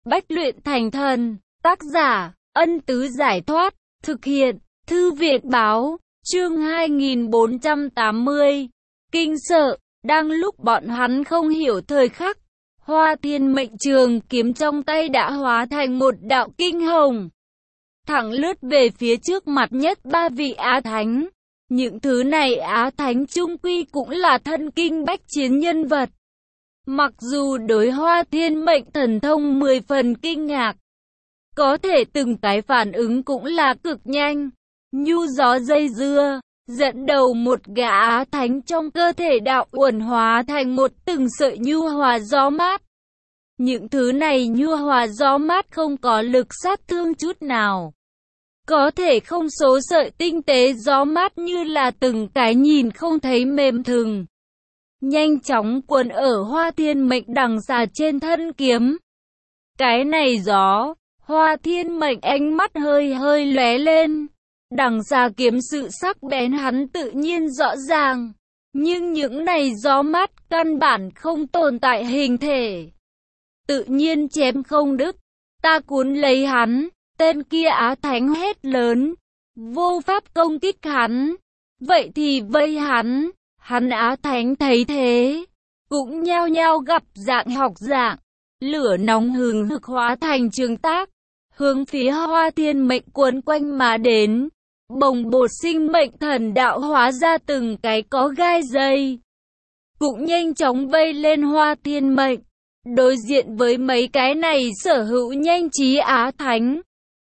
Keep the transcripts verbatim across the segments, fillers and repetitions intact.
Bách luyện thành thần. Tác giả, Ân Tứ Giải Thoát. Thực hiện, Thư viện Báo. Chương hai nghìn bốn trăm tám mươi. Kinh sợ. Đang lúc bọn hắn không hiểu thời khắc, Hoa Thiên Mệnh trường kiếm trong tay đã hóa thành một đạo kinh hồng, thẳng lướt về phía trước mặt nhất ba vị Á Thánh. Những thứ này Á Thánh chung quy cũng là thân kinh bách chiến nhân vật. Mặc dù đối Hoa Thiên Mệnh thần thông mười phần kinh ngạc, có thể từng cái phản ứng cũng là cực nhanh, nhu gió dây dưa, dẫn đầu một gã Á Thánh trong cơ thể đạo uẩn hóa thành một từng sợi nhu hòa gió mát. Những thứ này nhu hòa gió mát không có lực sát thương chút nào, có thể không số sợi tinh tế gió mát như là từng cái nhìn không thấy mềm thừng, nhanh chóng cuốn ở Hoa Thiên Mệnh đằng xa trên thân kiếm. Cái này gió, Hoa Thiên Mệnh ánh mắt hơi hơi lóe lên. Đằng xa kiếm sự sắc bén hắn tự nhiên rõ ràng, nhưng những này gió mát căn bản không tồn tại hình thể, tự nhiên chém không đứt. Ta cuốn lấy hắn. Tên kia Á Thánh hét lớn, vô pháp công kích hắn, vậy thì vây hắn. Hắn Á Thánh thấy thế, cũng nhao nhao gặp dạng học dạng, lửa nóng hừng hực hóa thành trường tác, hướng phía Hoa Thiên Mệnh cuốn quanh mà đến. Bồng bột sinh mệnh thần đạo hóa ra từng cái có gai dây, cũng nhanh chóng vây lên Hoa Thiên Mệnh. Đối diện với mấy cái này sở hữu nhanh trí Á Thánh,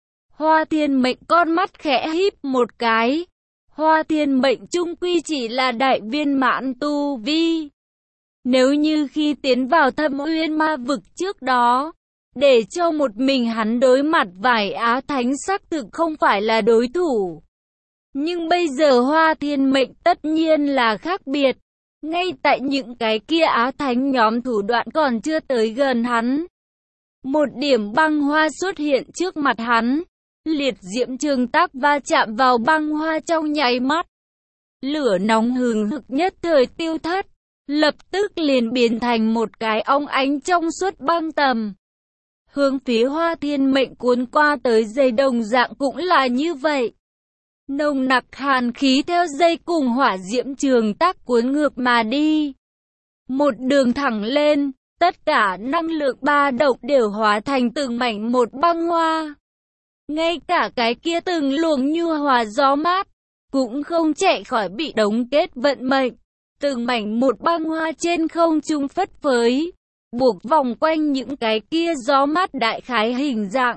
Hoa Thiên Mệnh con mắt khẽ híp một cái. Hoa Thiên Mệnh chung quy chỉ là đại viên mãn tu vi. Nếu như khi tiến vào Thâm Uyên Ma vực trước đó, để cho một mình hắn đối mặt vài Á Thánh xác thực không phải là đối thủ. Nhưng bây giờ Hoa Thiên Mệnh tất nhiên là khác biệt. Ngay tại những cái kia Á Thánh nhóm thủ đoạn còn chưa tới gần hắn, một điểm băng hoa xuất hiện trước mặt hắn. Liệt diễm trường tác va chạm vào băng hoa trong nháy mắt, lửa nóng hừng hực nhất thời tiêu thất, lập tức liền biến thành một cái óng ánh trong suốt băng tầm, hướng phía Hoa Thiên Mệnh cuốn qua tới. Dây đồng dạng cũng là như vậy, nồng nặc hàn khí theo dây cùng hỏa diễm trường tác cuốn ngược mà đi, một đường thẳng lên. Tất cả năng lượng ba động đều hóa thành từng mảnh một băng hoa. Ngay cả cái kia từng luồng nhu hòa gió mát cũng không chạy khỏi bị đóng kết vận mệnh. Từng mảnh một băng hoa trên không trung phất phới, buộc vòng quanh những cái kia gió mát đại khái hình dạng.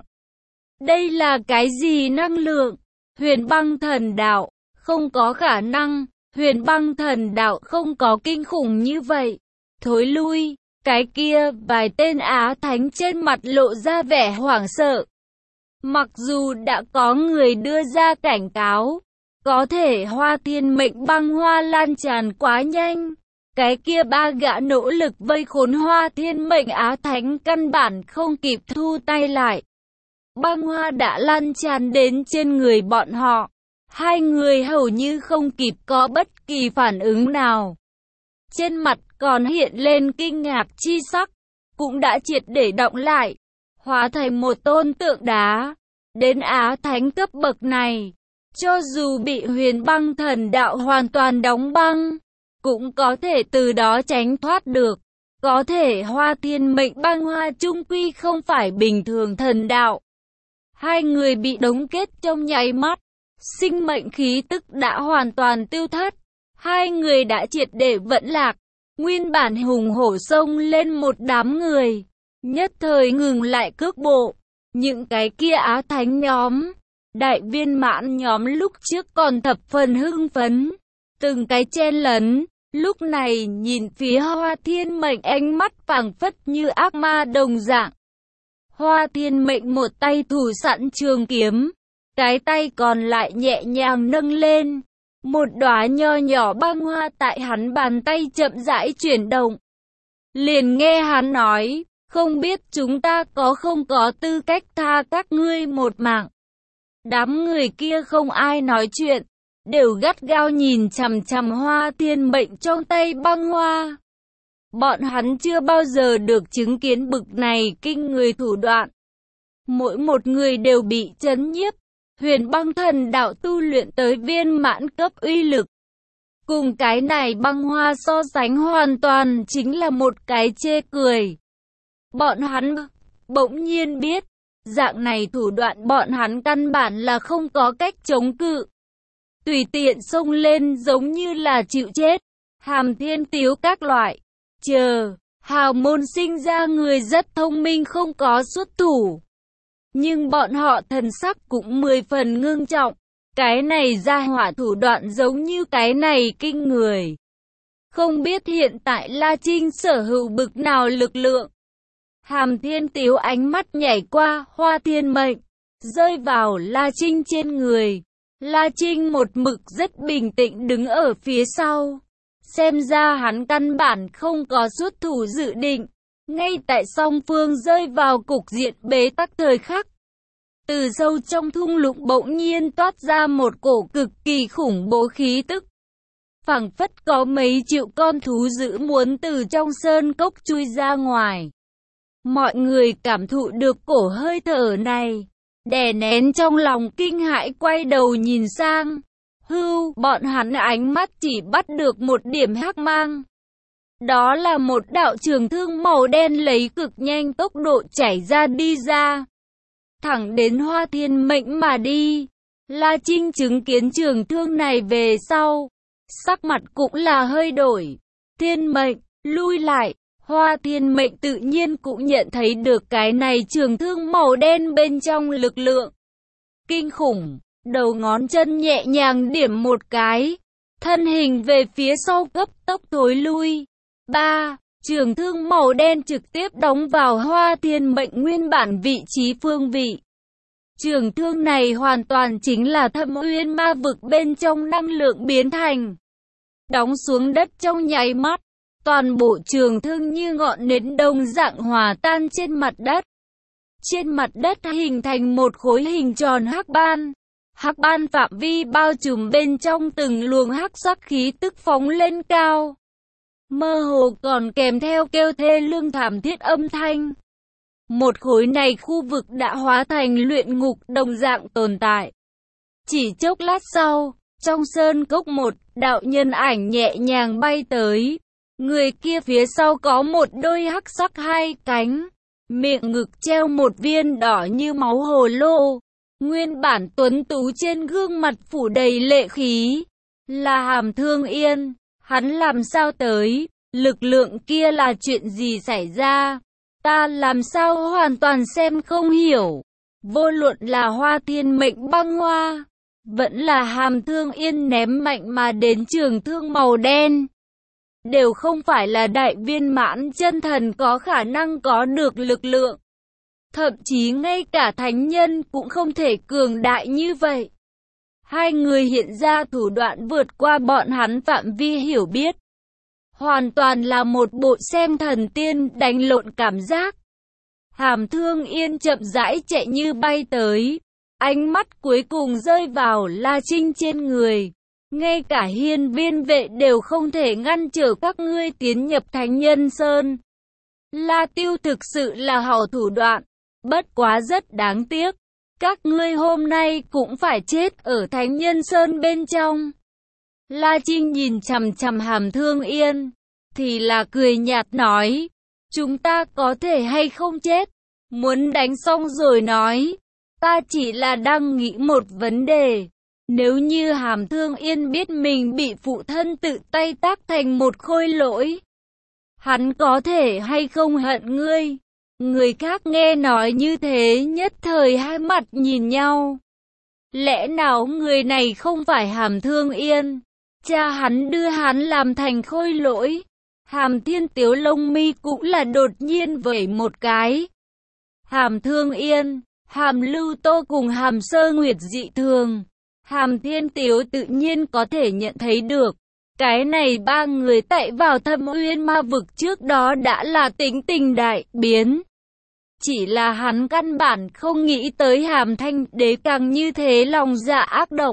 Đây là cái gì năng lượng? Huyền băng thần đạo? Không có khả năng, huyền băng thần đạo không có kinh khủng như vậy. Thối lui. Cái kia vài tên Á Thánh trên mặt lộ ra vẻ hoảng sợ. Mặc dù đã có người đưa ra cảnh cáo, có thể Hoa Thiên Mệnh băng hoa lan tràn quá nhanh. Cái kia ba gã nỗ lực vây khốn Hoa Thiên Mệnh Á Thánh căn bản không kịp thu tay lại. Băng hoa đã lan tràn đến trên người bọn họ. Hai người hầu như không kịp có bất kỳ phản ứng nào. Trên mặt còn hiện lên kinh ngạc chi sắc, cũng đã triệt để động lại, hóa thành một tôn tượng đá. Đến Á Thánh cấp bậc này, cho dù bị huyền băng thần đạo hoàn toàn đóng băng, cũng có thể từ đó tránh thoát được. Có thể Hoa Thiên Mệnh băng hoa chung quy không phải bình thường thần đạo. Hai người bị đóng kết trong nháy mắt, sinh mệnh khí tức đã hoàn toàn tiêu thất. Hai người đã triệt để vẫn lạc. Nguyên bản hùng hổ xông lên một đám người, nhất thời ngừng lại cước bộ. Những cái kia Á Thánh nhóm, đại viên mãn nhóm lúc trước còn thập phần hưng phấn, từng cái chen lấn, lúc này nhìn phía Hoa Thiên Mệnh ánh mắt phảng phất như ác ma đồng dạng. Hoa Thiên Mệnh một tay thủ sẵn trường kiếm, cái tay còn lại nhẹ nhàng nâng lên. Một đóa nho nhỏ băng hoa tại hắn bàn tay chậm rãi chuyển động. Liền nghe hắn nói, không biết chúng ta có không có tư cách tha các ngươi một mạng. Đám người kia không ai nói chuyện, đều gắt gao nhìn chằm chằm Hoa Thiên Mệnh trong tay băng hoa. Bọn hắn chưa bao giờ được chứng kiến bực này kinh người thủ đoạn. Mỗi một người đều bị chấn nhiếp. Huyền băng thần đạo tu luyện tới viên mãn cấp uy lực. Cùng cái này băng hoa so sánh hoàn toàn chính là một cái chê cười. Bọn hắn bỗng nhiên biết, dạng này thủ đoạn bọn hắn căn bản là không có cách chống cự. Tùy tiện xông lên giống như là chịu chết. Hàm Thiên Tiếu các loại. Chờ, hào môn sinh ra người rất thông minh không có xuất thủ. Nhưng bọn họ thần sắc cũng mười phần ngưng trọng. Cái này ra hỏa thủ đoạn giống như cái này kinh người. Không biết hiện tại La Trinh sở hữu bực nào lực lượng. Hàm Thiên Tiếu ánh mắt nhảy qua Hoa Thiên Mệnh, rơi vào La Trinh trên người. La Trinh một mực rất bình tĩnh đứng ở phía sau. Xem ra hắn căn bản không có xuất thủ dự định. Ngay tại song phương rơi vào cục diện bế tắc thời khắc. Từ sâu trong thung lũng bỗng nhiên toát ra một cổ cực kỳ khủng bố khí tức. Phảng phất có mấy triệu con thú dữ muốn từ trong sơn cốc chui ra ngoài. Mọi người cảm thụ được cổ hơi thở này. Đè nén trong lòng kinh hãi quay đầu nhìn sang. Hưu, bọn hắn ánh mắt chỉ bắt được một điểm hắc mang. Đó là một đạo trường thương màu đen lấy cực nhanh tốc độ chảy ra đi ra. Thẳng đến Hoa Thiên Mệnh mà đi. La Trinh chứng kiến trường thương này về sau. Sắc mặt cũng là hơi đổi. Thiên Mệnh, lui lại. Hoa Thiên Mệnh tự nhiên cũng nhận thấy được cái này trường thương màu đen bên trong lực lượng. Kinh khủng, đầu ngón chân nhẹ nhàng điểm một cái. Thân hình về phía sau cấp tốc thối lui. ba. Trường thương màu đen trực tiếp đóng vào Hoa Thiên Mệnh nguyên bản vị trí phương vị. Trường thương này hoàn toàn chính là Thâm Uyên ma vực bên trong năng lượng biến thành. Đóng xuống đất trong nháy mắt. Toàn bộ trường thương như ngọn nến đồng dạng hòa tan trên mặt đất. Trên mặt đất hình thành một khối hình tròn hắc ban. Hắc ban phạm vi bao trùm bên trong từng luồng hắc sắc khí tức phóng lên cao. Mơ hồ còn kèm theo kêu thê lương thảm thiết âm thanh. Một khối này khu vực đã hóa thành luyện ngục đồng dạng tồn tại. Chỉ chốc lát sau, trong sơn cốc một đạo nhân ảnh nhẹ nhàng bay tới. Người kia phía sau có một đôi hắc sắc hai cánh, miệng ngực treo một viên đỏ như máu hồ lô. Nguyên bản tuấn tú trên gương mặt phủ đầy lệ khí, là Hàm Thương Yên. Hắn làm sao tới? Lực lượng kia là chuyện gì xảy ra? Ta làm sao hoàn toàn xem không hiểu. Vô luận là Hoa Thiên Mệnh băng hoa, vẫn là Hàm Thương Yên ném mạnh mà đến trường thương màu đen, đều không phải là đại viên mãn chân thần có khả năng có được lực lượng. Thậm chí ngay cả thánh nhân cũng không thể cường đại như vậy. Hai người hiện ra thủ đoạn vượt qua bọn hắn phạm vi hiểu biết. Hoàn toàn là một bộ xem thần tiên đánh lộn cảm giác. Hàm Thương Yên chậm rãi chạy như bay tới. Ánh mắt cuối cùng rơi vào La Trinh trên người. Ngay cả hiên viên vệ đều không thể ngăn trở các ngươi tiến nhập Thánh Nhân Sơn. La Tiêu thực sự là hảo thủ đoạn. Bất quá rất đáng tiếc. Các ngươi hôm nay cũng phải chết ở Thánh Nhân Sơn bên trong. La Trinh nhìn chằm chằm Hàm Thương Yên. Thì là cười nhạt nói. Chúng ta có thể hay không chết. Muốn đánh xong rồi nói. Ta chỉ là đang nghĩ một vấn đề. Nếu như Hàm Thương Yên biết mình bị phụ thân tự tay tác thành một khôi lỗi, hắn có thể hay không hận ngươi? Người khác nghe nói như thế nhất thời hai mặt nhìn nhau. Lẽ nào người này không phải Hàm Thương Yên? Cha hắn đưa hắn làm thành khôi lỗi. Hàm Thiên Tiếu lông mi cũng là đột nhiên vẩy một cái. Hàm Thương Yên, Hàm Lưu Tô cùng Hàm Sơ Nguyệt dị thường. Hàm Thiên Tiếu tự nhiên có thể nhận thấy được. Cái này ba người tại vào Thâm Uyên ma vực trước đó đã là tính tình đại biến. Chỉ là hắn căn bản không nghĩ tới Hàm Thanh Đế càng như thế lòng dạ ác độc.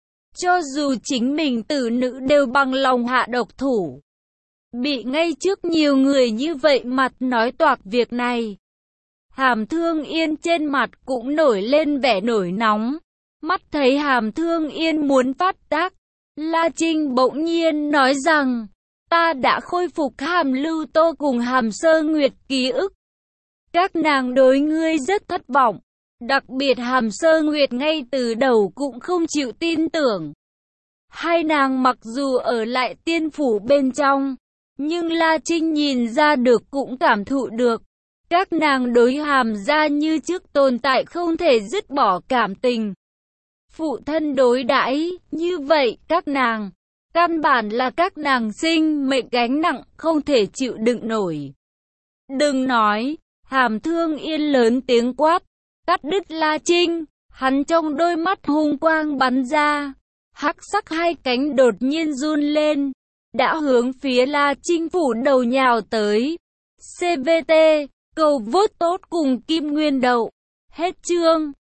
Cho dù chính mình tử nữ đều bằng lòng hạ độc thủ. Bị ngay trước nhiều người như vậy mặt nói toạc việc này. Hàm Thương Yên trên mặt cũng nổi lên vẻ nổi nóng. Mắt thấy Hàm Thương Yên muốn phát tác, La Trinh bỗng nhiên nói rằng, ta đã khôi phục Hàm Lưu Tô cùng Hàm Sơ Nguyệt ký ức. Các nàng đối ngươi rất thất vọng. Đặc biệt Hàm Sơ Nguyệt ngay từ đầu cũng không chịu tin tưởng. Hai nàng mặc dù ở lại tiên phủ bên trong, nhưng La Trinh nhìn ra được cũng cảm thụ được. Các nàng đối Hàm gia như trước tồn tại không thể dứt bỏ cảm tình. Phụ thân đối đãi như vậy các nàng, căn bản là các nàng sinh mệnh gánh nặng không thể chịu đựng nổi. Đừng nói, Hàm Thương Yên lớn tiếng quát, cắt đứt La Trinh, hắn trong đôi mắt hung quang bắn ra, hắc sắc hai cánh đột nhiên run lên, đã hướng phía La Trinh phủ đầu nhào tới. xê vê tê, cầu vote tốt cùng Kim Nguyên Đậu. Hết chương.